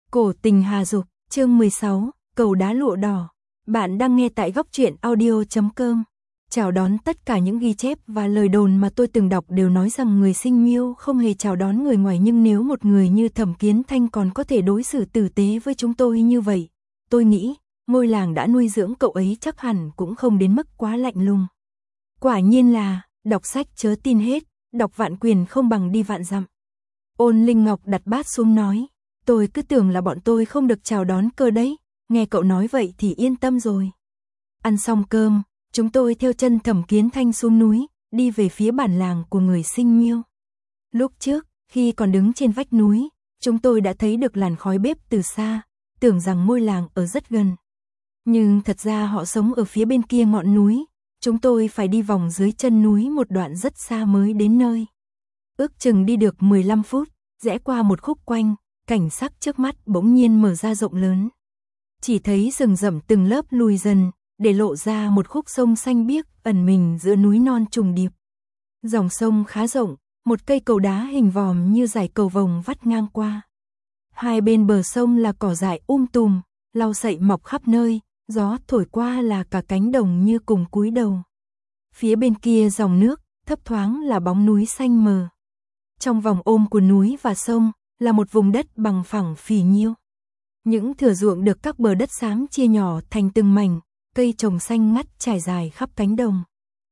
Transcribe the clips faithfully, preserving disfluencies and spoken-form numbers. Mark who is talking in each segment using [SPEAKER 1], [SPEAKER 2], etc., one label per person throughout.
[SPEAKER 1] Cổ tình hà dục, chương mười sáu, cầu đá lụa đỏ. Bạn đang nghe tại góc truyện audio chấm com. Chào đón tất cả những ghi chép và lời đồn mà tôi từng đọc đều nói rằng người Sinh Miêu không hề chào đón người ngoài, nhưng nếu một người như Thẩm Kiến Thanh còn có thể đối xử tử tế với chúng tôi như vậy, tôi nghĩ ngôi làng đã nuôi dưỡng cậu ấy chắc hẳn cũng không đến mức quá lạnh lùng. Quả nhiên là, đọc sách chớ tin hết, đọc vạn quyền không bằng đi vạn dặm. Ôn Linh Ngọc đặt bát xuống nói, tôi cứ tưởng là bọn tôi không được chào đón cơ đấy, nghe cậu nói vậy thì yên tâm rồi. Ăn xong cơm, chúng tôi theo chân Thẩm Kiến Thanh xuống núi, đi về phía bản làng của người Sinh Miêu. Lúc trước, khi còn đứng trên vách núi, chúng tôi đã thấy được làn khói bếp từ xa, tưởng rằng ngôi làng ở rất gần. Nhưng thật ra họ sống ở phía bên kia ngọn núi, chúng tôi phải đi vòng dưới chân núi một đoạn rất xa mới đến nơi. Ước chừng đi được mười lăm phút, rẽ qua một khúc quanh, cảnh sắc trước mắt bỗng nhiên mở ra rộng lớn. Chỉ thấy rừng rậm từng lớp lùi dần, để lộ ra một khúc sông xanh biếc ẩn mình giữa núi non trùng điệp. Dòng sông khá rộng, một cây cầu đá hình vòm như dải cầu vồng vắt ngang qua. Hai bên bờ sông là cỏ dại um tùm, lau sậy mọc khắp nơi, gió thổi qua là cả cánh đồng như cùng cúi đầu. Phía bên kia dòng nước, thấp thoáng là bóng núi xanh mờ. Trong vòng ôm của núi và sông là một vùng đất bằng phẳng phì nhiêu. Những thửa ruộng được các bờ đất xám chia nhỏ thành từng mảnh, cây trồng xanh ngắt trải dài khắp cánh đồng.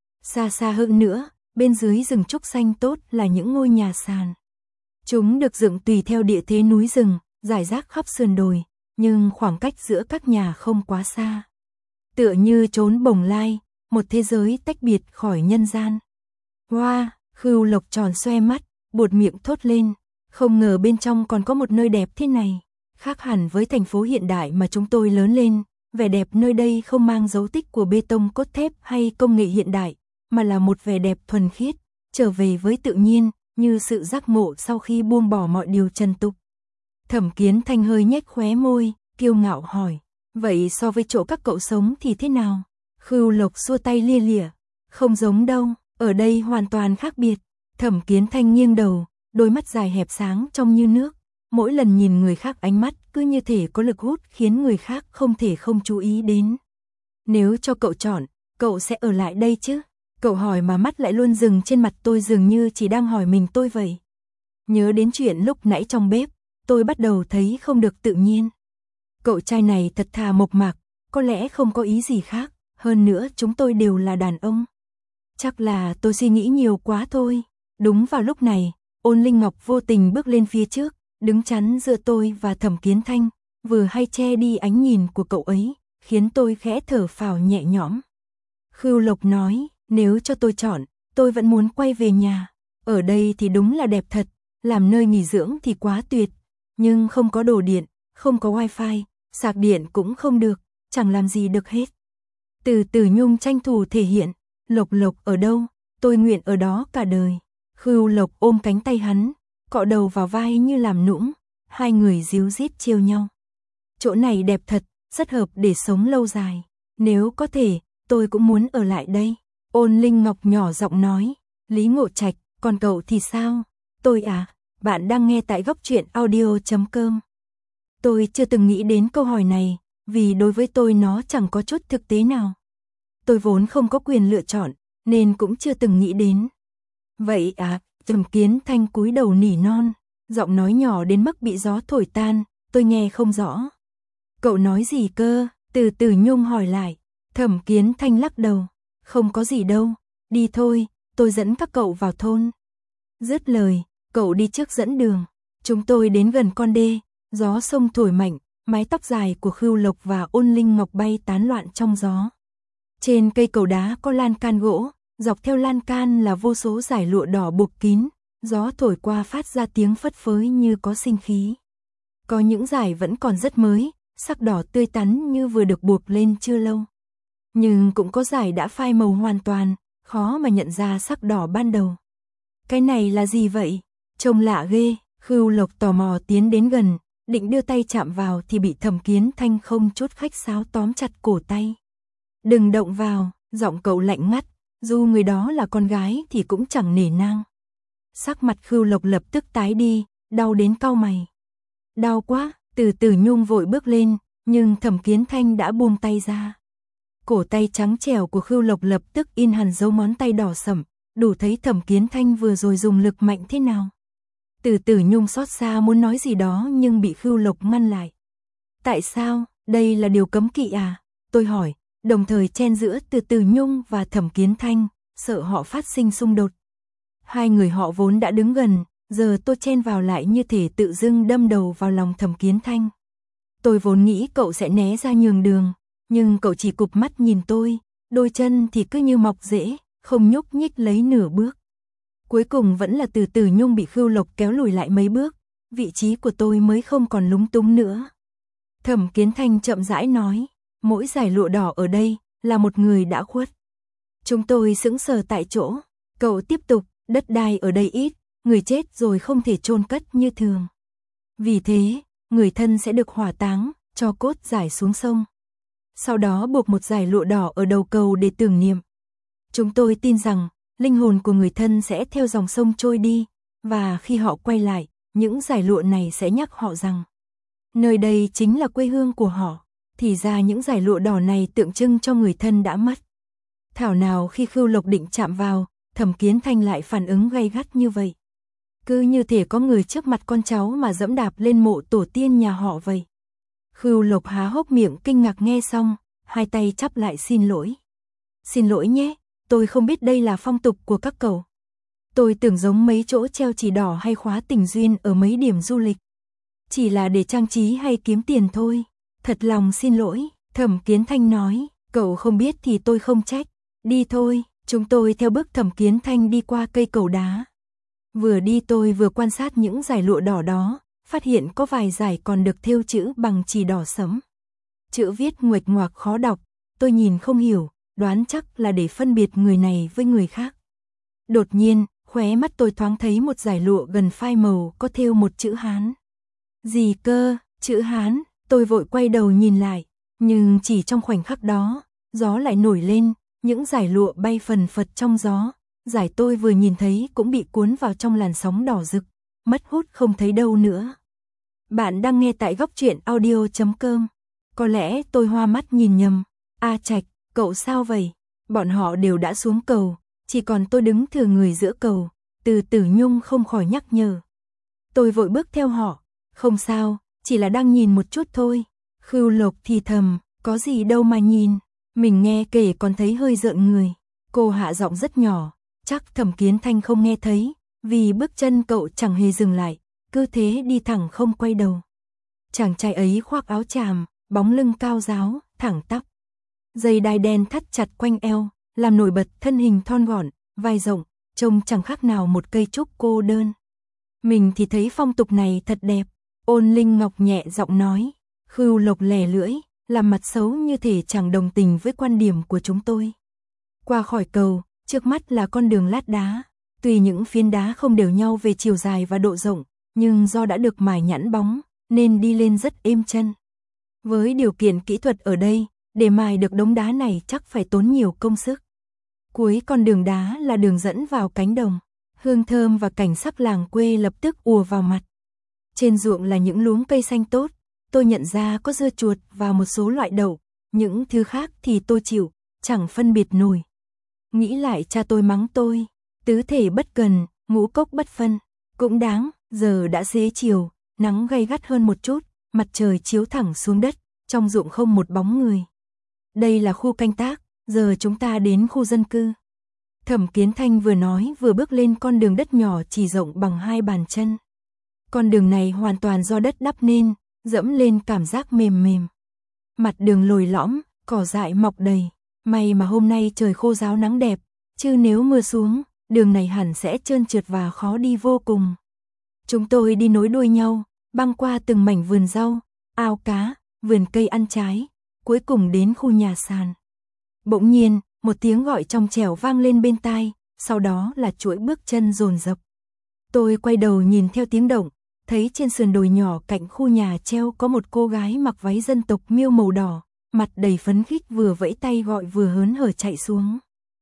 [SPEAKER 1] Xa xa hơn nữa, bên dưới rừng trúc xanh tốt là những ngôi nhà sàn. Chúng được dựng tùy theo địa thế núi rừng, rải rác khắp sườn đồi, nhưng khoảng cách giữa các nhà không quá xa. Tựa như chốn bồng lai, một thế giới tách biệt khỏi nhân gian. Hoa, wow, Khưu Lộc tròn xoe mắt, buột miệng thốt lên, không ngờ bên trong còn có một nơi đẹp thế này. Khác hẳn với thành phố hiện đại mà chúng tôi lớn lên, vẻ đẹp nơi đây không mang dấu tích của bê tông cốt thép hay công nghệ hiện đại, mà là một vẻ đẹp thuần khiết, trở về với tự nhiên, như sự giác ngộ sau khi buông bỏ mọi điều trần tục. Thẩm Kiến Thanh hơi nhếch khóe môi, kiêu ngạo hỏi, vậy so với chỗ các cậu sống thì thế nào? Khưu Lộc xua tay lia lịa, không giống đâu, ở đây hoàn toàn khác biệt. Thẩm Kiến Thanh nghiêng đầu, đôi mắt dài hẹp sáng trong như nước, mỗi lần nhìn người khác ánh mắt cứ như thể có lực hút khiến người khác không thể không chú ý đến. Nếu cho cậu chọn, cậu sẽ ở lại đây chứ? Cậu hỏi mà mắt lại luôn dừng trên mặt tôi, dường như chỉ đang hỏi mình tôi vậy. Nhớ đến chuyện lúc nãy trong bếp, tôi bắt đầu thấy không được tự nhiên. Cậu trai này thật thà mộc mạc, có lẽ không có ý gì khác, hơn nữa chúng tôi đều là đàn ông. Chắc là tôi suy nghĩ nhiều quá thôi. Đúng vào lúc này, Ôn Linh Ngọc vô tình bước lên phía trước, đứng chắn giữa tôi và Thẩm Kiến Thanh, vừa hay che đi ánh nhìn của cậu ấy, khiến tôi khẽ thở phào nhẹ nhõm. Khưu Lộc nói, nếu cho tôi chọn, tôi vẫn muốn quay về nhà. Ở đây thì đúng là đẹp thật, làm nơi nghỉ dưỡng thì quá tuyệt, nhưng không có đồ điện, không có wifi, sạc điện cũng không được, chẳng làm gì được hết. Từ Từ Nhung tranh thủ thể hiện, Lộc Lộc ở đâu, tôi nguyện ở đó cả đời. Khưu Lộc ôm cánh tay hắn, cọ đầu vào vai như làm nũng, hai người díu dít trêu nhau. Chỗ này đẹp thật, rất hợp để sống lâu dài. Nếu có thể, tôi cũng muốn ở lại đây. Ôn Linh Ngọc nhỏ giọng nói, Lý Ngộ Trạch, còn cậu thì sao? Tôi à, bạn đang nghe tại góc truyện audio chấm com. Tôi chưa từng nghĩ đến câu hỏi này, vì đối với tôi nó chẳng có chút thực tế nào. Tôi vốn không có quyền lựa chọn, nên cũng chưa từng nghĩ đến. Vậy à, Thẩm Kiến Thanh cúi đầu nỉ non, giọng nói nhỏ đến mức bị gió thổi tan, tôi nghe không rõ. Cậu nói gì cơ? Từ Từ Nhung hỏi lại. Thẩm Kiến Thanh lắc đầu, không có gì đâu, đi thôi, tôi dẫn các cậu vào thôn. Dứt lời, cậu đi trước dẫn đường. Chúng tôi đến gần con đê, gió sông thổi mạnh, mái tóc dài của Khưu Lộc và Ôn Linh Ngọc bay tán loạn trong gió. Trên cây cầu đá có lan can gỗ, dọc theo lan can là vô số dải lụa đỏ buộc kín, gió thổi qua phát ra tiếng phất phới như có sinh khí. Có những dải vẫn còn rất mới, sắc đỏ tươi tắn như vừa được buộc lên chưa lâu. Nhưng cũng có dải đã phai màu hoàn toàn, khó mà nhận ra sắc đỏ ban đầu. Cái này là gì vậy? Trông lạ ghê. Khưu Lộc tò mò tiến đến gần, định đưa tay chạm vào thì bị Thẩm Kiến Thanh không chút khách sáo tóm chặt cổ tay. Đừng động vào, giọng cậu lạnh ngắt, dù người đó là con gái thì cũng chẳng nể nang. Sắc mặt Khưu Lộc lập tức tái đi, đau đến cau mày. Đau quá, Từ Tử Nhung vội bước lên, nhưng Thẩm Kiến Thanh đã buông tay ra. Cổ tay trắng trẻo của Khưu Lộc lập tức in hẳn dấu ngón tay đỏ sẫm, đủ thấy Thẩm Kiến Thanh vừa rồi dùng lực mạnh thế nào. Từ Tử Nhung xót xa muốn nói gì đó nhưng bị Khưu Lộc ngăn lại. Tại sao, đây là điều cấm kỵ à? Tôi hỏi, đồng thời chen giữa Từ Tử Nhung và Thẩm Kiến Thanh, sợ họ phát sinh xung đột. Hai người họ vốn đã đứng gần, giờ tôi chen vào lại như thể tự dưng đâm đầu vào lòng Thẩm Kiến Thanh. Tôi vốn nghĩ cậu sẽ né ra nhường đường, nhưng cậu chỉ cụp mắt nhìn tôi, đôi chân thì cứ như mọc rễ, không nhúc nhích lấy nửa bước. Cuối cùng vẫn là Từ Tử Nhung bị Khưu Lộc kéo lùi lại mấy bước, vị trí của tôi mới không còn lúng túng nữa. Thẩm Kiến Thanh chậm rãi nói, mỗi dải lụa đỏ ở đây là một người đã khuất. Chúng tôi sững sờ tại chỗ, cậu tiếp tục, đất đai ở đây ít, người chết rồi không thể chôn cất như thường. Vì thế, người thân sẽ được hỏa táng, cho cốt rải xuống sông. Sau đó buộc một dải lụa đỏ ở đầu cầu để tưởng niệm. Chúng tôi tin rằng, linh hồn của người thân sẽ theo dòng sông trôi đi, và khi họ quay lại, những dải lụa này sẽ nhắc họ rằng nơi đây chính là quê hương của họ, thì ra những dải lụa đỏ này tượng trưng cho người thân đã mất. Thảo nào khi Khưu Lộc định chạm vào, Thẩm Kiến Thanh lại phản ứng gay gắt như vậy. Cứ như thể có người trước mặt con cháu mà dẫm đạp lên mộ tổ tiên nhà họ vậy. Khưu Lộc há hốc miệng kinh ngạc nghe xong, hai tay chắp lại xin lỗi. Xin lỗi nhé, tôi không biết đây là phong tục của các cậu. Tôi tưởng giống mấy chỗ treo chỉ đỏ hay khóa tình duyên ở mấy điểm du lịch. Chỉ là để trang trí hay kiếm tiền thôi. Thật lòng xin lỗi, Thẩm Kiến Thanh nói, cậu không biết thì tôi không trách. Đi thôi, chúng tôi theo bước Thẩm Kiến Thanh đi qua cây cầu đá. Vừa đi tôi vừa quan sát những dải lụa đỏ đó, phát hiện có vài dải còn được thêu chữ bằng chì đỏ sẫm. Chữ viết nguệch ngoạc khó đọc, tôi nhìn không hiểu, đoán chắc là để phân biệt người này với người khác. Đột nhiên, khóe mắt tôi thoáng thấy một dải lụa gần phai màu có thêu một chữ Hán. Gì cơ, chữ Hán, tôi vội quay đầu nhìn lại, nhưng chỉ trong khoảnh khắc đó, gió lại nổi lên, những dải lụa bay phần phật trong gió, dải tôi vừa nhìn thấy cũng bị cuốn vào trong làn sóng đỏ rực, mất hút không thấy đâu nữa. Bạn đang nghe tại góc truyện audio chấm com. Có lẽ tôi hoa mắt nhìn nhầm. A Trạch, cậu sao vậy? Bọn họ đều đã xuống cầu, chỉ còn tôi đứng thừa người giữa cầu. Từ Tử Nhung không khỏi nhắc nhở. Tôi vội bước theo họ. Không sao, chỉ là đang nhìn một chút thôi. Khưu Lộc thì thầm, có gì đâu mà nhìn. Mình nghe kể còn thấy hơi rợn người. Cô hạ giọng rất nhỏ, chắc Thẩm Kiến Thanh không nghe thấy, vì bước chân cậu chẳng hề dừng lại, cứ thế đi thẳng không quay đầu. Chàng trai ấy khoác áo tràm, bóng lưng cao ráo, thẳng tắp. Dây đai đen thắt chặt quanh eo, làm nổi bật thân hình thon gọn, vai rộng, trông chẳng khác nào một cây trúc cô đơn. Mình thì thấy phong tục này thật đẹp. Ôn Linh Ngọc nhẹ giọng nói. Khưu Lộc lè lưỡi, làm mặt xấu như thể chẳng đồng tình với quan điểm của chúng tôi. Qua khỏi cầu, trước mắt là con đường lát đá. Tuy những phiến đá không đều nhau về chiều dài và độ rộng, nhưng do đã được mài nhẵn bóng, nên đi lên rất êm chân. Với điều kiện kỹ thuật ở đây, để mài được đống đá này chắc phải tốn nhiều công sức. Cuối con đường đá là đường dẫn vào cánh đồng. Hương thơm và cảnh sắc làng quê lập tức ùa vào mặt. Trên ruộng là những luống cây xanh tốt, tôi nhận ra có dưa chuột và một số loại đậu, những thứ khác thì tôi chịu, chẳng phân biệt nổi. Nghĩ lại cha tôi mắng tôi, tứ thể bất cần, ngũ cốc bất phân, cũng đáng, giờ đã xế chiều, nắng gay gắt hơn một chút, mặt trời chiếu thẳng xuống đất, trong ruộng không một bóng người. Đây là khu canh tác, giờ chúng ta đến khu dân cư. Thẩm Kiến Thanh vừa nói vừa bước lên con đường đất nhỏ chỉ rộng bằng hai bàn chân. Con đường này hoàn toàn do đất đắp nên, dẫm lên cảm giác mềm mềm. Mặt đường lồi lõm, cỏ dại mọc đầy. May mà hôm nay trời khô ráo nắng đẹp, chứ nếu mưa xuống, đường này hẳn sẽ trơn trượt và khó đi vô cùng. Chúng tôi đi nối đuôi nhau, băng qua từng mảnh vườn rau, ao cá, vườn cây ăn trái, cuối cùng đến khu nhà sàn. Bỗng nhiên, một tiếng gọi trong trẻo vang lên bên tai, sau đó là chuỗi bước chân dồn dập. Tôi quay đầu nhìn theo tiếng động, thấy trên sườn đồi nhỏ cạnh khu nhà treo có một cô gái mặc váy dân tộc miêu màu đỏ, mặt đầy phấn khích vừa vẫy tay gọi vừa hớn hở chạy xuống.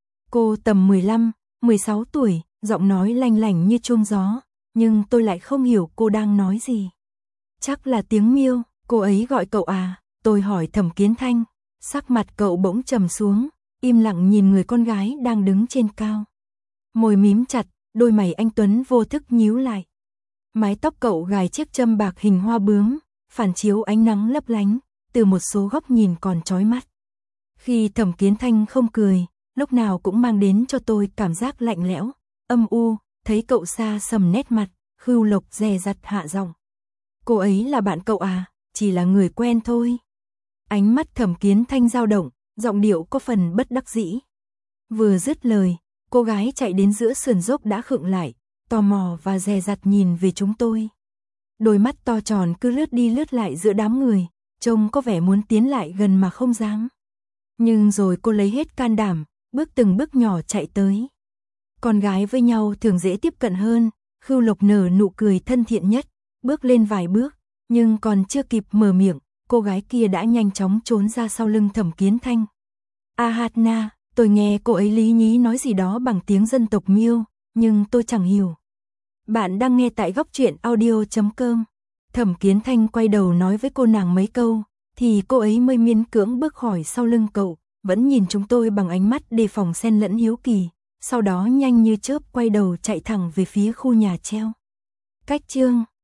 [SPEAKER 1] Cô tầm mười lăm, mười sáu tuổi, giọng nói lanh lảnh như chuông gió, nhưng tôi lại không hiểu cô đang nói gì. Chắc là tiếng Miêu, cô ấy gọi cậu à, tôi hỏi Thẩm Kiến Thanh, sắc mặt cậu bỗng trầm xuống, im lặng nhìn người con gái đang đứng trên cao. Môi mím chặt, đôi mày anh Tuấn vô thức nhíu lại. Mái tóc cậu gài chiếc châm bạc hình hoa bướm, phản chiếu ánh nắng lấp lánh, từ một số góc nhìn còn chói mắt. Khi Thẩm Kiến Thanh không cười, lúc nào cũng mang đến cho tôi cảm giác lạnh lẽo, âm u, thấy cậu xa sầm nét mặt, Khưu Lộc dè dặt hạ giọng. Cô ấy là bạn cậu à, chỉ là người quen thôi. Ánh mắt Thẩm Kiến Thanh dao động, giọng điệu có phần bất đắc dĩ. Vừa dứt lời, cô gái chạy đến giữa sườn dốc đã khựng lại, tò mò và dè dặt nhìn về chúng tôi. Đôi mắt to tròn cứ lướt đi lướt lại giữa đám người, trông có vẻ muốn tiến lại gần mà không dám. Nhưng rồi cô lấy hết can đảm, bước từng bước nhỏ chạy tới. Con gái với nhau thường dễ tiếp cận hơn, Khưu Lộc nở nụ cười thân thiện nhất, bước lên vài bước, nhưng còn chưa kịp mở miệng, cô gái kia đã nhanh chóng trốn ra sau lưng Thẩm Kiến Thanh. A hát na, tôi nghe cô ấy lý nhí nói gì đó bằng tiếng dân tộc Miêu, nhưng tôi chẳng hiểu. Bạn đang nghe tại góc truyện audio chấm com. Thẩm Kiến Thanh quay đầu nói với cô nàng mấy câu, thì cô ấy mới miễn cưỡng bước khỏi sau lưng cậu, vẫn nhìn chúng tôi bằng ánh mắt đề phòng xen lẫn hiếu kỳ, sau đó nhanh như chớp quay đầu chạy thẳng về phía khu nhà treo. Cách chương